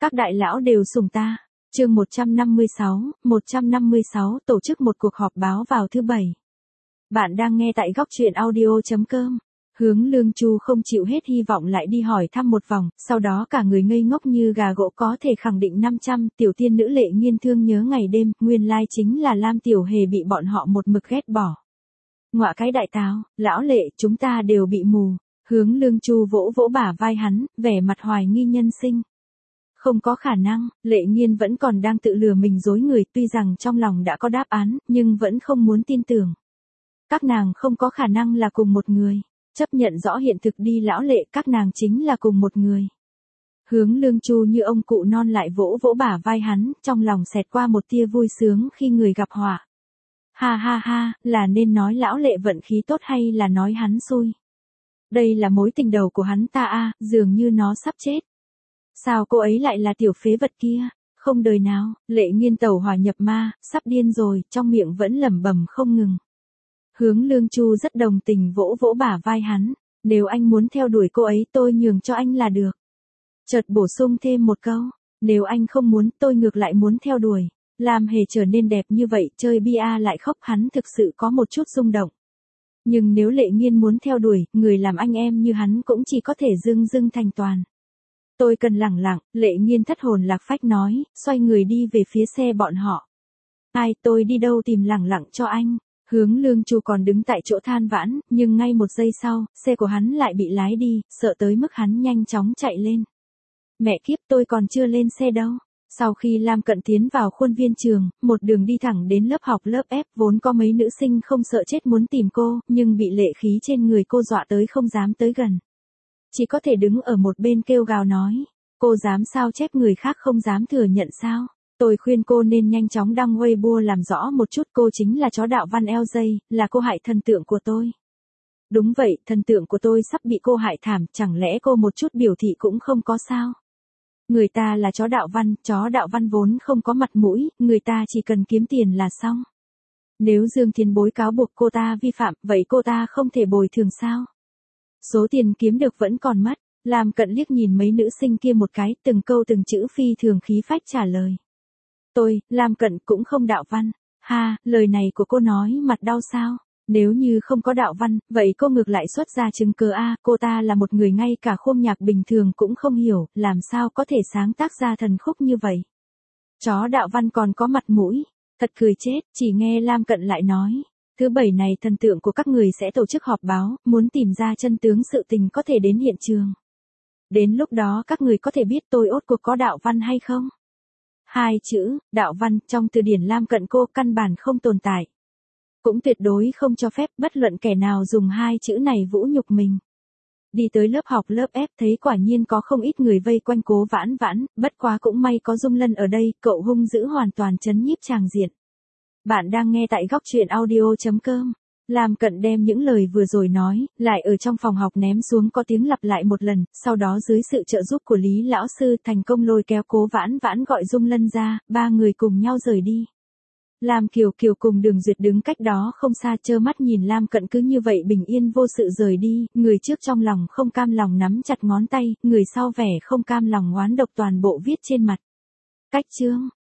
Các đại lão đều sùng ta. Chương 156, tổ chức một cuộc họp báo vào thứ Bảy. Bạn đang nghe tại góc truyện audio.com. Hướng Lương Chu không chịu hết hy vọng lại đi hỏi thăm một vòng, sau đó cả người ngây ngốc như gà gỗ có thể khẳng định 500, tiểu tiên nữ Lệ Nghiên thương nhớ ngày đêm, nguyên lai chính là Lam Tiểu Hề bị bọn họ một mực ghét bỏ. Ngọa cái đại táo, lão Lệ, chúng ta đều bị mù. Hướng Lương Chu vỗ vỗ bả vai hắn, vẻ mặt hoài nghi nhân sinh. Không có khả năng, Lệ Nghiên vẫn còn đang tự lừa mình dối người, tuy rằng trong lòng đã có đáp án, nhưng vẫn không muốn tin tưởng. Các nàng không có khả năng là cùng một người. Chấp nhận rõ hiện thực đi lão Lệ, các nàng chính là cùng một người. Hướng Lương Chu như ông cụ non lại vỗ vỗ bả vai hắn, trong lòng xẹt qua một tia vui sướng khi người gặp họa. Ha ha ha, là nên nói lão Lệ vận khí tốt hay là nói hắn xui? Đây là mối tình đầu của hắn ta a, dường như nó sắp chết. Sao cô ấy lại là tiểu phế vật kia? Không đời nào, Lệ Nghiên tẩu hỏa nhập ma, sắp điên rồi, trong miệng vẫn lẩm bẩm không ngừng. Hướng Lương Chu rất đồng tình vỗ vỗ bả vai hắn, nếu anh muốn theo đuổi cô ấy tôi nhường cho anh là được. Chợt bổ sung thêm một câu, nếu anh không muốn tôi ngược lại muốn theo đuổi. Lam Hề trở nên đẹp như vậy, chơi bia lại khóc, hắn thực sự có một chút rung động. Nhưng nếu Lệ Nghiên muốn theo đuổi, người làm anh em như hắn cũng chỉ có thể dưng dưng thành toàn. Tôi cần lẳng lặng, Lệ Nghiên thất hồn lạc phách nói, xoay người đi về phía xe bọn họ. Ai, tôi đi đâu tìm lẳng lặng cho anh? Hướng Lương Chu còn đứng tại chỗ than vãn, nhưng ngay một giây sau, xe của hắn lại bị lái đi, sợ tới mức hắn nhanh chóng chạy lên. Mẹ kiếp, tôi còn chưa lên xe đâu. Sau khi Lam Cận tiến vào khuôn viên trường, một đường đi thẳng đến lớp học lớp F, vốn có mấy nữ sinh không sợ chết muốn tìm cô, nhưng bị lệ khí trên người cô dọa tới không dám tới gần. Chỉ có thể đứng ở một bên kêu gào nói, cô dám sao chép người khác không dám thừa nhận sao? Tôi khuyên cô nên nhanh chóng đăng Weibo làm rõ một chút, cô chính là chó đạo văn LJ, là cô hại thần tượng của tôi. Đúng vậy, thần tượng của tôi sắp bị cô hại thảm, chẳng lẽ cô một chút biểu thị cũng không có sao? Người ta là chó đạo văn vốn không có mặt mũi, người ta chỉ cần kiếm tiền là xong. Nếu Dương Thiên Bối cáo buộc cô ta vi phạm, vậy cô ta không thể bồi thường sao? Số tiền kiếm được vẫn còn mất. Lam Cận liếc nhìn mấy nữ sinh kia một cái, từng câu từng chữ phi thường khí phách trả lời. Tôi, Lam Cận cũng không đạo văn. Ha, lời này của cô nói mặt đau sao? Nếu như không có đạo văn, vậy cô ngược lại xuất ra chứng cứ a, cô ta là một người ngay cả khung nhạc bình thường cũng không hiểu, làm sao có thể sáng tác ra thần khúc như vậy? Chó đạo văn còn có mặt mũi, thật cười chết, chỉ nghe Lam Cận lại nói. Thứ Bảy này thần tượng của các người sẽ tổ chức họp báo, muốn tìm ra chân tướng sự tình có thể đến hiện trường. Đến lúc đó các người có thể biết tôi ốt cuộc có đạo văn hay không? Hai chữ, đạo văn, trong từ điển Lam Cận cô căn bản không tồn tại. Cũng tuyệt đối không cho phép bất luận kẻ nào dùng hai chữ này vũ nhục mình. Đi tới lớp học lớp F thấy quả nhiên có không ít người vây quanh Cố Vãn Vãn, bất quá cũng may có Dung Lân ở đây, cậu hung dữ hoàn toàn trấn nhiếp tràng diện. Bạn đang nghe tại góc truyện audio.com. Lam Cận đem những lời vừa rồi nói, lại ở trong phòng học ném xuống có tiếng lặp lại một lần, sau đó dưới sự trợ giúp của Lý Lão Sư thành công lôi kéo Cố Vãn Vãn gọi Dung Lân ra, ba người cùng nhau rời đi. Lam Kiều Kiều cùng Đường Duyệt đứng cách đó không xa trơ mắt nhìn Lam Cận cứ như vậy bình yên vô sự rời đi, người trước trong lòng không cam lòng nắm chặt ngón tay, người sau vẻ không cam lòng oán độc toàn bộ viết trên mặt. Cách chương.